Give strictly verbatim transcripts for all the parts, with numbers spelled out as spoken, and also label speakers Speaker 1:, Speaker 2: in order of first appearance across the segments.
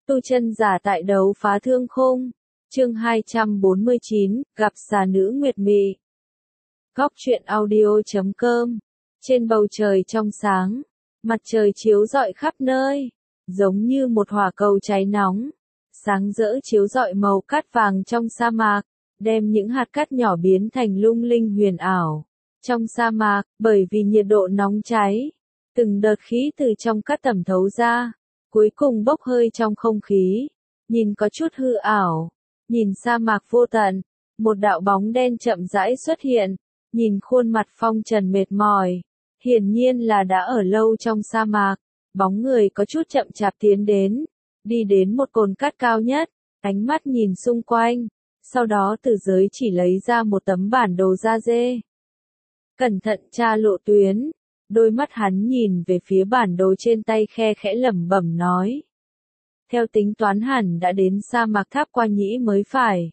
Speaker 1: Tu chân giả tại đấu phá thương khung. Chương hai trăm bốn mươi chín, gặp xà nữ Nguyệt Mị. Góc truyện audio chấm com. Trên bầu trời trong sáng, mặt trời chiếu rọi khắp nơi, giống như một hỏa cầu cháy nóng, sáng rỡ chiếu rọi màu cát vàng trong sa mạc, đem những hạt cát nhỏ biến thành lung linh huyền ảo. Trong sa mạc, bởi vì nhiệt độ nóng cháy, từng đợt khí từ trong cát tẩm thấu ra, cuối cùng bốc hơi trong không khí, nhìn có chút hư ảo. Nhìn sa mạc vô tận, một đạo bóng đen chậm rãi xuất hiện, nhìn khuôn mặt phong trần mệt mỏi, hiển nhiên là đã ở lâu trong sa mạc. Bóng người có chút chậm chạp tiến đến, đi đến một cồn cát cao nhất, ánh mắt nhìn xung quanh, sau đó từ giới chỉ lấy ra một tấm bản đồ da dê. Cẩn thận tra lộ tuyến, đôi mắt hắn nhìn về phía bản đồ trên tay khe khẽ lẩm bẩm nói. Theo tính toán hẳn đã đến sa mạc Tháp Qua Nhĩ mới phải.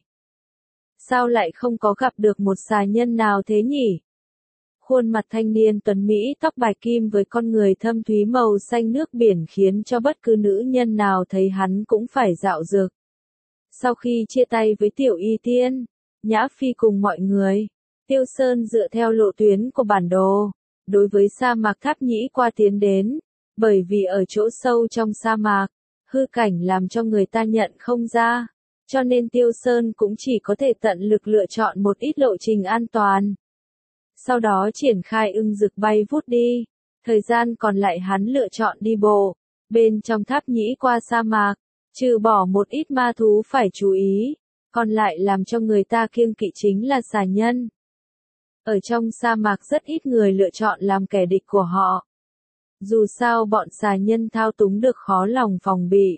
Speaker 1: Sao lại không có gặp được một xà nhân nào thế nhỉ? Khuôn mặt thanh niên tuấn Mỹ tóc bạch kim với con người thâm thúy màu xanh nước biển khiến cho bất cứ nữ nhân nào thấy hắn cũng phải dạo dực. Sau khi chia tay với Tiểu Y Tiên, Nhã Phi cùng mọi người, Tiêu Sơn dựa theo lộ tuyến của bản đồ, đối với sa mạc Tháp Nhĩ qua tiến đến, bởi vì ở chỗ sâu trong sa mạc, hư cảnh làm cho người ta nhận không ra, cho nên Tiêu Sơn cũng chỉ có thể tận lực lựa chọn một ít lộ trình an toàn. Sau đó triển khai ưng rực bay vút đi, thời gian còn lại hắn lựa chọn đi bộ, bên trong Tháp Nhĩ qua sa mạc, trừ bỏ một ít ma thú phải chú ý, còn lại làm cho người ta kiêng kỵ chính là xà nhân. Ở trong sa mạc rất ít người lựa chọn làm kẻ địch của họ. Dù sao bọn xà nhân thao túng được khó lòng phòng bị.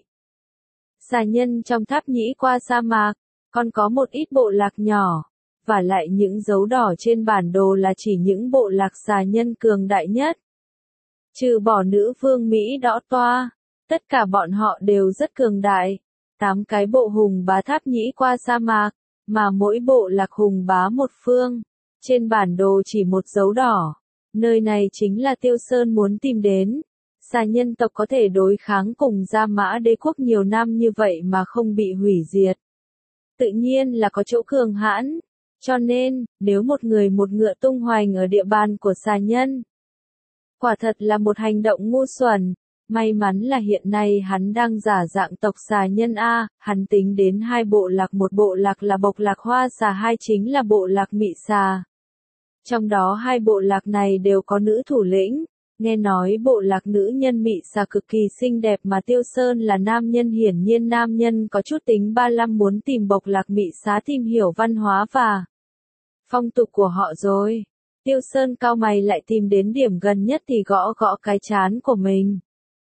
Speaker 1: Xà nhân trong Tháp Nhĩ qua sa mạc, còn có một ít bộ lạc nhỏ, và lại những dấu đỏ trên bản đồ là chỉ những bộ lạc xà nhân cường đại nhất. Trừ bỏ nữ vương Mỹ Đỏ Toa, tất cả bọn họ đều rất cường đại. Tám cái bộ hùng bá Tháp Nhĩ qua sa mạc, mà mỗi bộ lạc hùng bá một phương. Trên bản đồ chỉ một dấu đỏ. Nơi này chính là Tiêu Sơn muốn tìm đến. Xà nhân tộc có thể đối kháng cùng Gia Mã đế quốc nhiều năm như vậy mà không bị hủy diệt. Tự nhiên là có chỗ cường hãn. Cho nên, nếu một người một ngựa tung hoành ở địa bàn của xà nhân, quả thật là một hành động ngu xuẩn. May mắn là hiện nay hắn đang giả dạng tộc xà nhân A, hắn tính đến hai bộ lạc, một bộ lạc là bộc lạc hoa xà, hai chính là bộ lạc mị xà. Trong đó hai bộ lạc này đều có nữ thủ lĩnh, nghe nói bộ lạc nữ nhân mị xà cực kỳ xinh đẹp mà Tiêu Sơn là nam nhân, hiển nhiên nam nhân có chút tính ba lăm muốn tìm bộc lạc mị xà tìm hiểu văn hóa và phong tục của họ rồi. Tiêu Sơn cau mày lại tìm đến điểm gần nhất thì gõ gõ cái trán của mình.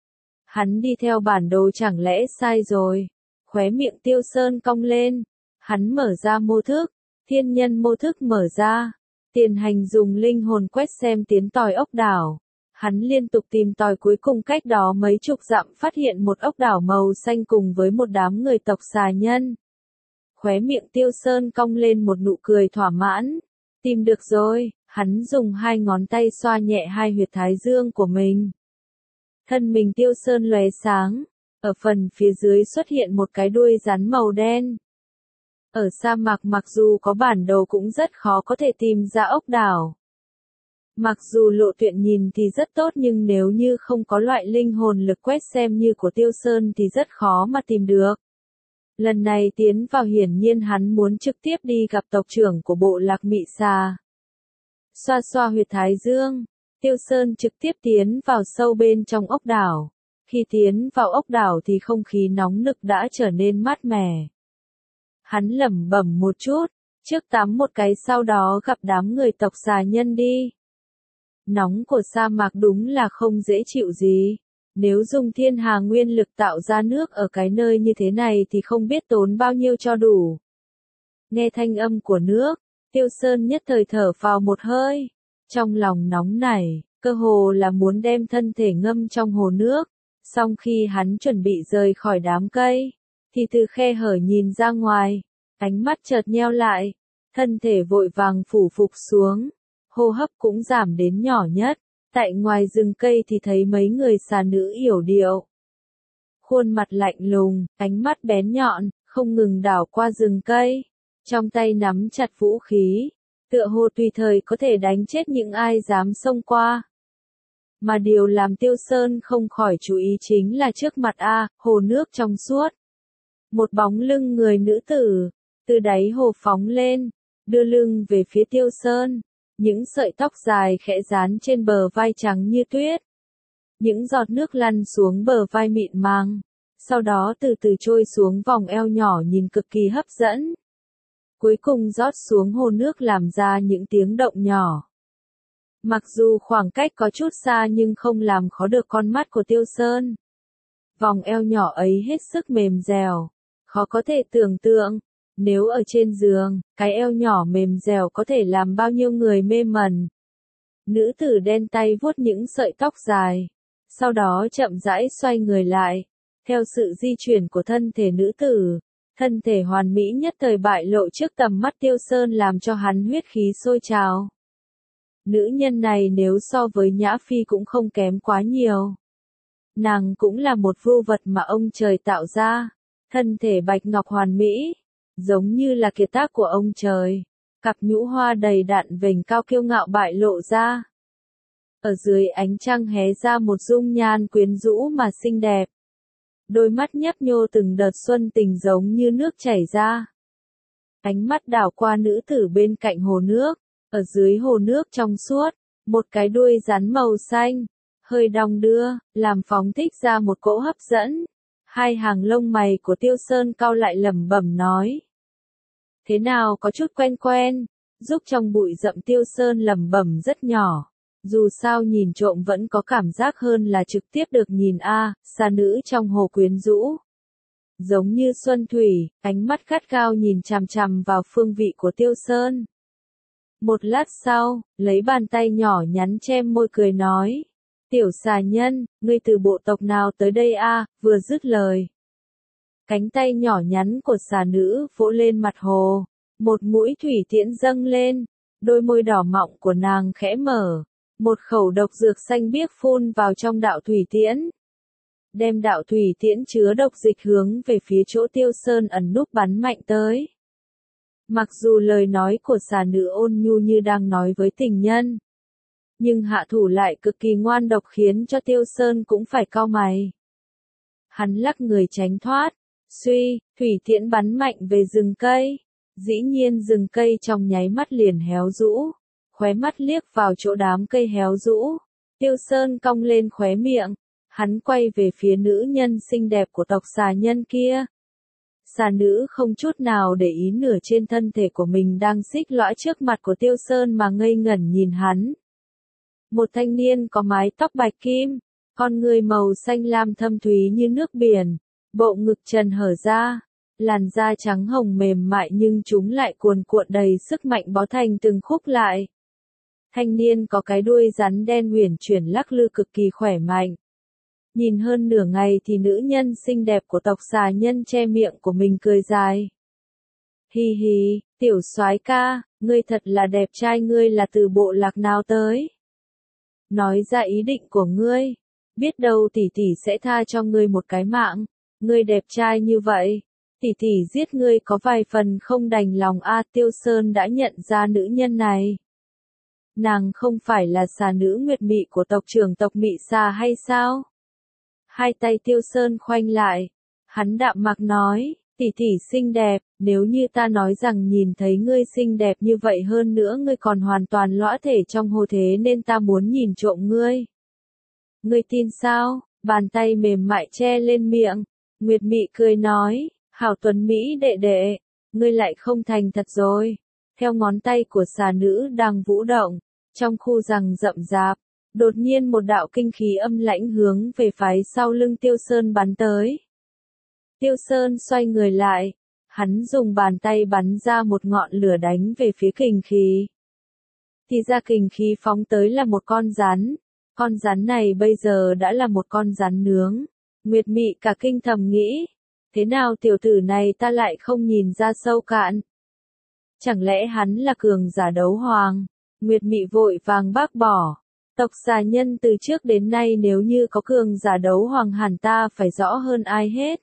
Speaker 1: Hắn đi theo bản đồ chẳng lẽ sai rồi? Khóe miệng Tiêu Sơn cong lên, hắn mở ra mô thức, thiên nhân mô thức mở ra. Tiền hành dùng linh hồn quét xem tiến tòi ốc đảo. Hắn liên tục tìm tòi, cuối cùng cách đó mấy chục dặm phát hiện một ốc đảo màu xanh cùng với một đám người tộc xà nhân. Khóe miệng Tiêu Sơn cong lên một nụ cười thỏa mãn. Tìm được rồi, hắn dùng hai ngón tay xoa nhẹ hai huyệt thái dương của mình. Thân mình Tiêu Sơn lóe sáng, ở phần phía dưới xuất hiện một cái đuôi rắn màu đen. Ở sa mạc mặc dù có bản đồ cũng rất khó có thể tìm ra ốc đảo. Mặc dù lộ tuyện nhìn thì rất tốt nhưng nếu như không có loại linh hồn lực quét xem như của Tiêu Sơn thì rất khó mà tìm được. Lần này tiến vào hiển nhiên hắn muốn trực tiếp đi gặp tộc trưởng của bộ lạc mị xà. Xoa xoa huyệt thái dương, Tiêu Sơn trực tiếp tiến vào sâu bên trong ốc đảo. Khi tiến vào ốc đảo thì không khí nóng nực đã trở nên mát mẻ. Hắn lẩm bẩm một chút, trước tắm một cái sau đó gặp đám người tộc xà nhân đi. Nóng của sa mạc đúng là không dễ chịu gì. Nếu dùng thiên hà nguyên lực tạo ra nước ở cái nơi như thế này thì không biết tốn bao nhiêu cho đủ. Nghe thanh âm của nước, Tiêu Sơn nhất thời thở phào một hơi. Trong lòng nóng nảy, cơ hồ là muốn đem thân thể ngâm trong hồ nước. Song khi hắn chuẩn bị rời khỏi đám cây, thì từ khe hở nhìn ra ngoài, ánh mắt chợt nheo lại, thân thể vội vàng phủ phục xuống, hô hấp cũng giảm đến nhỏ nhất. Tại ngoài rừng cây thì thấy mấy người xà nữ yểu điệu. khuôn mặt lạnh lùng, ánh mắt bén nhọn, không ngừng đảo qua rừng cây, trong tay nắm chặt vũ khí, tựa hồ tùy thời có thể đánh chết những ai dám xông qua. Mà điều làm Tiêu Sơn không khỏi chú ý chính là trước mặt A, hồ nước trong suốt. Một bóng lưng người nữ tử, từ đáy hồ phóng lên, đưa lưng về phía Tiêu Sơn, những sợi tóc dài khẽ dán trên bờ vai trắng như tuyết. Những giọt nước lăn xuống bờ vai mịn màng, sau đó từ từ trôi xuống vòng eo nhỏ nhìn cực kỳ hấp dẫn. Cuối cùng rót xuống hồ nước làm ra những tiếng động nhỏ. Mặc dù khoảng cách có chút xa nhưng không làm khó được con mắt của Tiêu Sơn. Vòng eo nhỏ ấy hết sức mềm dẻo, khó có thể tưởng tượng, nếu ở trên giường, cái eo nhỏ mềm dẻo có thể làm bao nhiêu người mê mẩn. Nữ tử đen tay vuốt những sợi tóc dài, sau đó chậm rãi xoay người lại, theo sự di chuyển của thân thể nữ tử, thân thể hoàn mỹ nhất thời bại lộ trước tầm mắt Tiêu Sơn làm cho hắn huyết khí sôi trào. Nữ nhân này nếu so với Nhã Phi cũng không kém quá nhiều. Nàng cũng là một vưu vật mà ông trời tạo ra, thân thể bạch ngọc hoàn mỹ, giống như là kiệt tác của ông trời, cặp nhũ hoa đầy đặn vểnh cao kiêu ngạo bại lộ ra. Ở dưới ánh trăng hé ra một dung nhan quyến rũ mà xinh đẹp. Đôi mắt nhấp nhô từng đợt xuân tình giống như nước chảy ra. Ánh mắt đảo qua nữ tử bên cạnh hồ nước, ở dưới hồ nước trong suốt, một cái đuôi rắn màu xanh, hơi đong đưa, làm phóng thích ra một cỗ hấp dẫn. Hai hàng lông mày của Tiêu Sơn cau lại lẩm bẩm nói. Thế nào có chút quen quen, giúp trong bụi rậm Tiêu Sơn lẩm bẩm rất nhỏ. Dù sao nhìn trộm vẫn có cảm giác hơn là trực tiếp được nhìn a, xa nữ trong hồ quyến rũ. Giống như xuân thủy, ánh mắt gắt gao nhìn chằm chằm vào phương vị của Tiêu Sơn. Một lát sau, lấy bàn tay nhỏ nhắn che môi cười nói. Tiểu xà nhân, ngươi từ bộ tộc nào tới đây a? Vừa dứt lời. Cánh tay nhỏ nhắn của xà nữ vỗ lên mặt hồ. Một mũi thủy tiễn dâng lên. Đôi môi đỏ mọng của nàng khẽ mở. Một khẩu độc dược xanh biếc phun vào trong đạo thủy tiễn. Đem đạo thủy tiễn chứa độc dịch hướng về phía chỗ Tiêu Sơn ẩn núp bắn mạnh tới. Mặc dù lời nói của xà nữ ôn nhu như đang nói với tình nhân, nhưng hạ thủ lại cực kỳ ngoan độc khiến cho Tiêu Sơn cũng phải cau mày. Hắn lắc người tránh thoát, suy, thủy tiễn bắn mạnh về rừng cây. Dĩ nhiên rừng cây trong nháy mắt liền héo rũ. Khóe mắt liếc vào chỗ đám cây héo rũ. Tiêu Sơn cong lên khóe miệng. Hắn quay về phía nữ nhân xinh đẹp của tộc xà nhân kia. Xà nữ không chút nào để ý nửa trên thân thể của mình đang xích lõa trước mặt của Tiêu Sơn mà ngây ngẩn nhìn hắn. Một thanh niên có mái tóc bạch kim, con người màu xanh lam thâm thúy như nước biển, bộ ngực trần hở ra, làn da trắng hồng mềm mại nhưng chúng lại cuồn cuộn đầy sức mạnh bó thành từng khúc lại. Thanh niên có cái đuôi rắn đen huyền chuyển lắc lư cực kỳ khỏe mạnh. Nhìn hơn nửa ngày thì nữ nhân xinh đẹp của tộc xà nhân che miệng của mình cười dài. Hi hi, tiểu soái ca, ngươi thật là đẹp trai, ngươi là từ bộ lạc nào tới? Nói ra ý định của ngươi, biết đâu tỷ tỷ sẽ tha cho ngươi một cái mạng, ngươi đẹp trai như vậy, tỷ tỷ giết ngươi có vài phần không đành lòng a. Tiêu Sơn đã nhận ra nữ nhân này. Nàng không phải là xà nữ Nguyệt Mị của tộc trưởng tộc Mị Xà hay sao? Hai tay Tiêu Sơn khoanh lại, hắn đạm mạc nói, tỷ tỷ xinh đẹp, nếu như ta nói rằng nhìn thấy ngươi xinh đẹp như vậy hơn nữa ngươi còn hoàn toàn lõa thể trong hồ thế nên ta muốn nhìn trộm ngươi. Ngươi tin sao? Bàn tay mềm mại che lên miệng, Nguyệt Mị cười nói, hảo tuấn Mỹ đệ đệ, ngươi lại không thành thật rồi. Theo ngón tay của xà nữ đang vũ động, trong khu rừng rậm rạp, đột nhiên một đạo kinh khí âm lãnh hướng về phái sau lưng Tiêu Sơn bắn tới. Tiêu Sơn xoay người lại, hắn dùng bàn tay bắn ra một ngọn lửa đánh về phía kình khí. Thì ra kình khí phóng tới là một con rắn, con rắn này bây giờ đã là một con rắn nướng. Nguyệt Mị cả kinh thầm nghĩ, thế nào tiểu tử này ta lại không nhìn ra sâu cạn? Chẳng lẽ hắn là cường giả đấu hoàng? Nguyệt Mị vội vàng bác bỏ. Tộc xà nhân từ trước đến nay nếu như có cường giả đấu hoàng hẳn ta phải rõ hơn ai hết.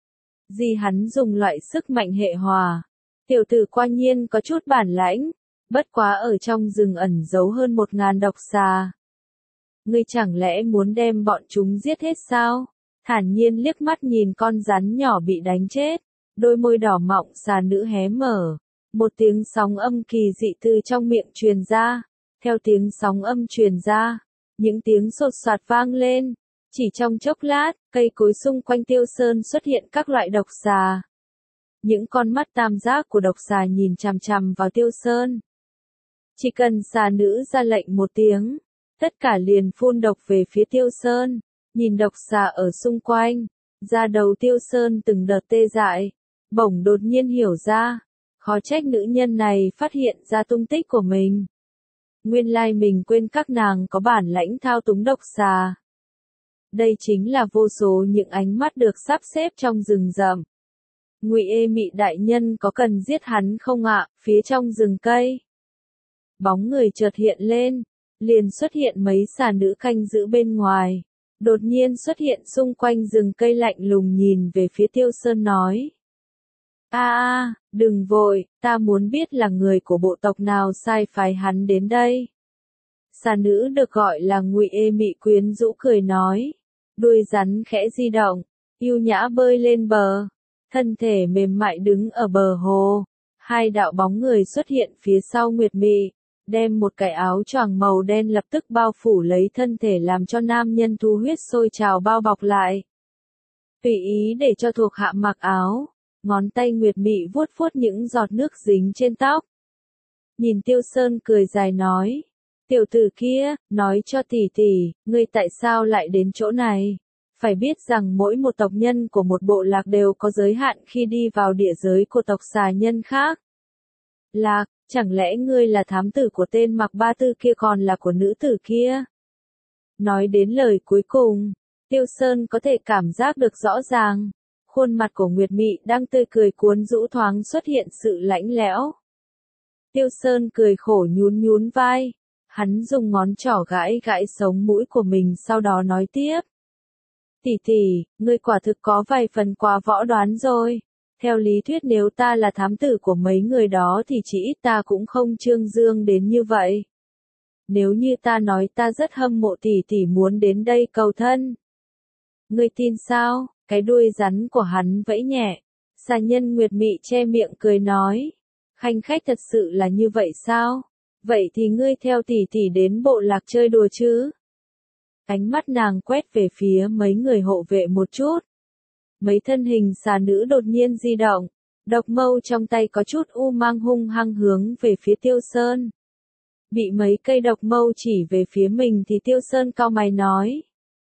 Speaker 1: Gì hắn dùng loại sức mạnh hệ hòa. Tiểu tử quả nhiên có chút bản lãnh, bất quá ở trong rừng ẩn giấu hơn một ngàn độc xà. Ngươi chẳng lẽ muốn đem bọn chúng giết hết sao? Thản nhiên liếc mắt nhìn con rắn nhỏ bị đánh chết, đôi môi đỏ mọng xà nữ hé mở. Một tiếng sóng âm kỳ dị từ trong miệng truyền ra, theo tiếng sóng âm truyền ra, những tiếng sột soạt vang lên. Chỉ trong chốc lát, cây cối xung quanh Tiêu Sơn xuất hiện các loại độc xà. Những con mắt tam giác của độc xà nhìn chằm chằm vào Tiêu Sơn. Chỉ cần xà nữ ra lệnh một tiếng, tất cả liền phun độc về phía Tiêu Sơn. Nhìn độc xà ở xung quanh, da đầu Tiêu Sơn từng đợt tê dại, bỗng đột nhiên hiểu ra, khó trách nữ nhân này phát hiện ra tung tích của mình. Nguyên lai mình quên các nàng có bản lãnh thao túng độc xà. Đây chính là vô số những ánh mắt được sắp xếp trong rừng rậm. Ngụy Ê Mị đại nhân có cần giết hắn không ạ? Phía trong rừng cây, bóng người chợt hiện lên, liền xuất hiện mấy xà nữ canh giữ bên ngoài. Đột nhiên xuất hiện xung quanh rừng cây lạnh lùng nhìn về phía Tiêu Sơn nói. A a, đừng vội, ta muốn biết là người của bộ tộc nào sai phái hắn đến đây. Xà nữ được gọi là Ngụy Ê Mị quyến rũ cười nói. Đuôi rắn khẽ di động, yêu nhã bơi lên bờ, thân thể mềm mại đứng ở bờ hồ. Hai đạo bóng người xuất hiện phía sau Nguyệt Mị, đem một cái áo choàng màu đen lập tức bao phủ lấy thân thể làm cho nam nhân thu huyết sôi trào bao bọc lại. Tùy ý để cho thuộc hạ mặc áo, ngón tay Nguyệt Mị vuốt vuốt những giọt nước dính trên tóc. Nhìn Tiêu Sơn cười dài nói. Tiểu tử kia, nói cho tỷ tỷ, ngươi tại sao lại đến chỗ này? Phải biết rằng mỗi một tộc nhân của một bộ lạc đều có giới hạn khi đi vào địa giới của tộc xà nhân khác. Lạc, chẳng lẽ ngươi là thám tử của tên mặc ba tư kia còn là của nữ tử kia? Nói đến lời cuối cùng, Tiêu Sơn có thể cảm giác được rõ ràng. Khuôn mặt của Nguyệt Mị đang tươi cười cuốn rũ thoáng xuất hiện sự lãnh lẽo. Tiêu Sơn cười khổ nhún nhún vai. Hắn dùng ngón trỏ gãi gãi sống mũi của mình sau đó nói tiếp. Tỷ tỷ, ngươi quả thực có vài phần quá võ đoán rồi. Theo lý thuyết nếu ta là thám tử của mấy người đó thì chỉ ít ta cũng không trương dương đến như vậy. Nếu như ta nói ta rất hâm mộ tỷ tỷ muốn đến đây cầu thân. Ngươi tin sao? Cái đuôi rắn của hắn vẫy nhẹ. Xà nhân Nguyệt Mị che miệng cười nói. Khanh khách thật sự là như vậy sao? Vậy thì ngươi theo tỷ tỷ đến bộ lạc chơi đùa chứ? Ánh mắt nàng quét về phía mấy người hộ vệ một chút. Mấy thân hình xà nữ đột nhiên di động. Độc mâu trong tay có chút u mang hung hăng hướng về phía Tiêu Sơn. Bị mấy cây độc mâu chỉ về phía mình thì Tiêu Sơn cau mày nói.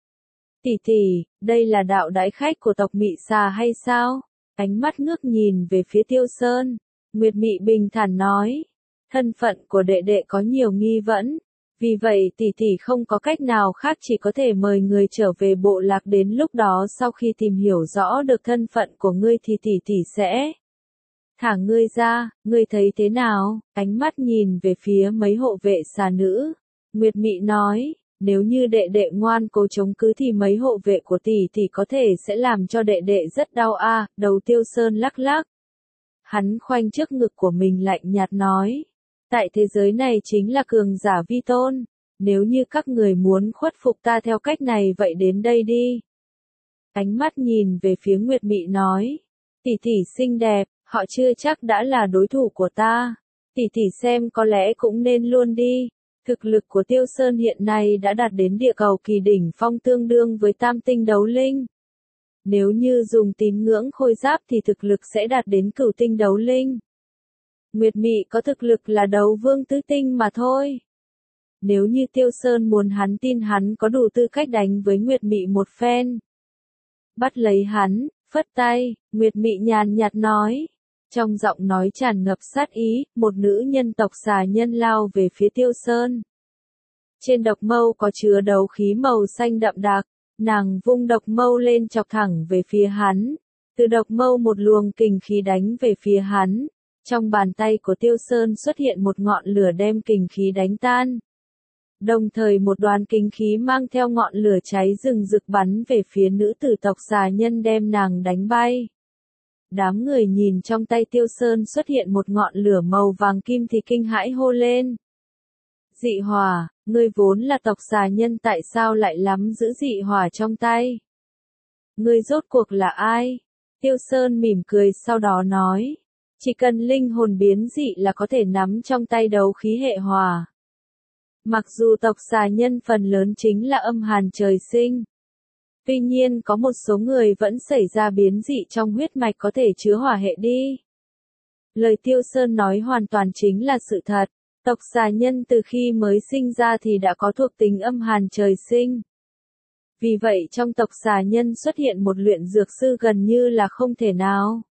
Speaker 1: Tỷ tỷ, đây là đạo đãi khách của tộc Mị xà hay sao? Ánh mắt ngước nhìn về phía Tiêu Sơn. Nguyệt Mị bình thản nói. Thân phận của đệ đệ có nhiều nghi vấn, vì vậy tỷ tỷ không có cách nào khác chỉ có thể mời người trở về bộ lạc đến lúc đó sau khi tìm hiểu rõ được thân phận của ngươi thì tỷ tỷ sẽ thả ngươi ra, ngươi thấy thế nào? Ánh mắt nhìn về phía mấy hộ vệ xà nữ, Nguyệt Mị nói, nếu như đệ đệ ngoan cố chống cứ thì mấy hộ vệ của tỷ tỷ có thể sẽ làm cho đệ đệ rất đau a. À. Đầu Tiêu Sơn lắc lắc. Hắn khoanh trước ngực của mình lạnh nhạt nói. Tại thế giới này chính là cường giả vi tôn, nếu như các người muốn khuất phục ta theo cách này vậy đến đây đi. Ánh mắt nhìn về phía Nguyệt Mị nói, tỷ tỷ xinh đẹp, họ chưa chắc đã là đối thủ của ta, tỷ tỷ xem có lẽ cũng nên luôn đi. Thực lực của Tiêu Sơn hiện nay đã đạt đến địa cầu kỳ đỉnh phong tương đương với tam tinh đấu linh. Nếu như dùng tín ngưỡng khôi giáp thì thực lực sẽ đạt đến cửu tinh đấu linh. Nguyệt Mị có thực lực là đấu vương tứ tinh mà thôi. Nếu như Tiêu Sơn muốn hắn tin hắn có đủ tư cách đánh với Nguyệt Mị một phen. Bắt lấy hắn, phất tay, Nguyệt Mị nhàn nhạt nói. Trong giọng nói tràn ngập sát ý, một nữ nhân tộc xà nhân lao về phía Tiêu Sơn. Trên độc mâu có chứa đấu khí màu xanh đậm đặc, nàng vung độc mâu lên chọc thẳng về phía hắn. Từ độc mâu một luồng kình khí đánh về phía hắn. Trong bàn tay của Tiêu Sơn xuất hiện một ngọn lửa đem kình khí đánh tan. Đồng thời một đoàn kinh khí mang theo ngọn lửa cháy rừng rực bắn về phía nữ tử tộc xà nhân đem nàng đánh bay. Đám người nhìn trong tay Tiêu Sơn xuất hiện một ngọn lửa màu vàng kim thì kinh hãi hô lên. Dị hỏa, ngươi vốn là tộc xà nhân tại sao lại nắm giữ dị hỏa trong tay? Ngươi rốt cuộc là ai? Tiêu Sơn mỉm cười sau đó nói. Chỉ cần linh hồn biến dị là có thể nắm trong tay đấu khí hệ hỏa. Mặc dù tộc xà nhân phần lớn chính là âm hàn trời sinh. Tuy nhiên có một số người vẫn xảy ra biến dị trong huyết mạch có thể chứa hỏa hệ đi. Lời Tiêu Sơn nói hoàn toàn chính là sự thật. Tộc xà nhân từ khi mới sinh ra thì đã có thuộc tính âm hàn trời sinh. Vì vậy trong tộc xà nhân xuất hiện một luyện dược sư gần như là không thể nào.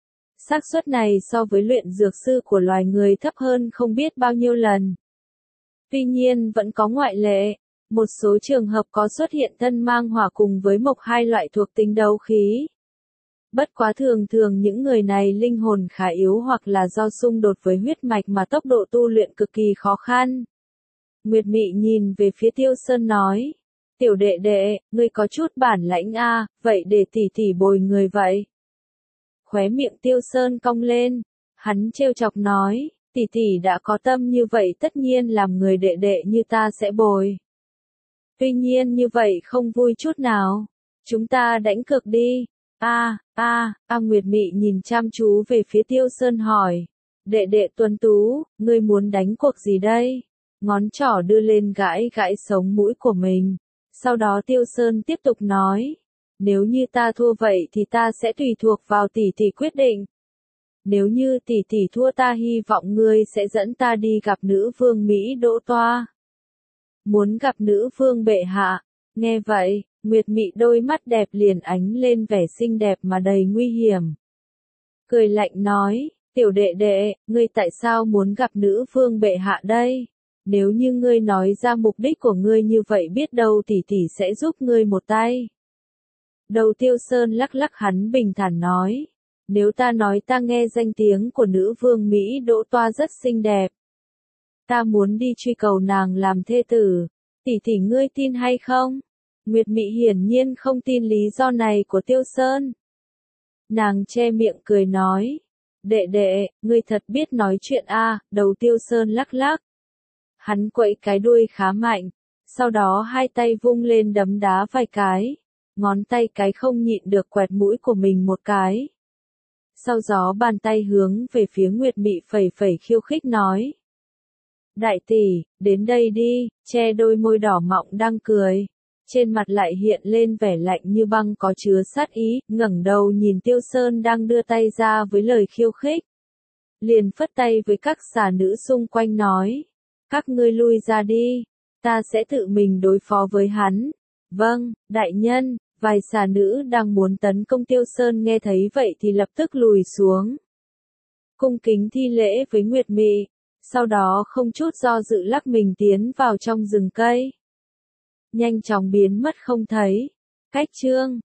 Speaker 1: Xác suất này so với luyện dược sư của loài người thấp hơn không biết bao nhiêu lần. Tuy nhiên vẫn có ngoại lệ, một số trường hợp có xuất hiện thân mang hỏa cùng với mộc hai loại thuộc tính đấu khí. Bất quá thường thường những người này linh hồn khá yếu hoặc là do xung đột với huyết mạch mà tốc độ tu luyện cực kỳ khó khăn. Nguyệt Mị nhìn về phía Tiêu Sơn nói, tiểu đệ đệ, ngươi có chút bản lãnh a, vậy để tỷ tỷ bồi người vậy. Khóe miệng Tiêu Sơn cong lên, hắn trêu chọc nói, tỷ tỷ đã có tâm như vậy tất nhiên làm người đệ đệ như ta sẽ bồi. Tuy nhiên như vậy không vui chút nào, chúng ta đánh cược đi. A, a, a Nguyệt Mị nhìn chăm chú về phía Tiêu Sơn hỏi, đệ đệ tuấn tú, ngươi muốn đánh cuộc gì đây? Ngón trỏ đưa lên gãi gãi sống mũi của mình, sau đó Tiêu Sơn tiếp tục nói, nếu như ta thua vậy thì ta sẽ tùy thuộc vào tỷ tỷ quyết định. Nếu như tỷ tỷ thua ta hy vọng ngươi sẽ dẫn ta đi gặp nữ vương Mỹ Đỗ Toa. Muốn gặp nữ vương bệ hạ, nghe vậy. Nguyệt Mị đôi mắt đẹp liền ánh lên vẻ xinh đẹp mà đầy nguy hiểm. Cười lạnh nói, tiểu đệ đệ, ngươi tại sao muốn gặp nữ vương bệ hạ đây? Nếu như ngươi nói ra mục đích của ngươi như vậy biết đâu tỷ tỷ sẽ giúp ngươi một tay. Đầu Tiêu Sơn lắc lắc hắn bình thản nói, nếu ta nói ta nghe danh tiếng của nữ vương Mỹ Đỗ Toa rất xinh đẹp. Ta muốn đi truy cầu nàng làm thê tử, tỷ tỷ ngươi tin hay không? Nguyệt Mị hiển nhiên không tin lý do này của Tiêu Sơn. Nàng che miệng cười nói, đệ đệ, ngươi thật biết nói chuyện a. À, đầu Tiêu Sơn lắc lắc. Hắn quậy cái đuôi khá mạnh, sau đó hai tay vung lên đấm đá vài cái, ngón tay cái không nhịn được quẹt mũi của mình một cái. Sau gió bàn tay hướng về phía Nguyệt Mị phẩy phẩy khiêu khích nói. Đại tỷ, đến đây đi, che đôi môi đỏ mọng đang cười. Trên mặt lại hiện lên vẻ lạnh như băng có chứa sát ý, ngẩng đầu nhìn Tiêu Sơn đang đưa tay ra với lời khiêu khích. Liền phất tay với các xà nữ xung quanh nói, các ngươi lui ra đi, ta sẽ tự mình đối phó với hắn. Vâng, đại nhân, vài xà nữ đang muốn tấn công Tiêu Sơn nghe thấy vậy thì lập tức lùi xuống. Cung kính thi lễ với Nguyệt Mị, sau đó không chút do dự lắc mình tiến vào trong rừng cây. Nhanh chóng biến mất không thấy. Cách chương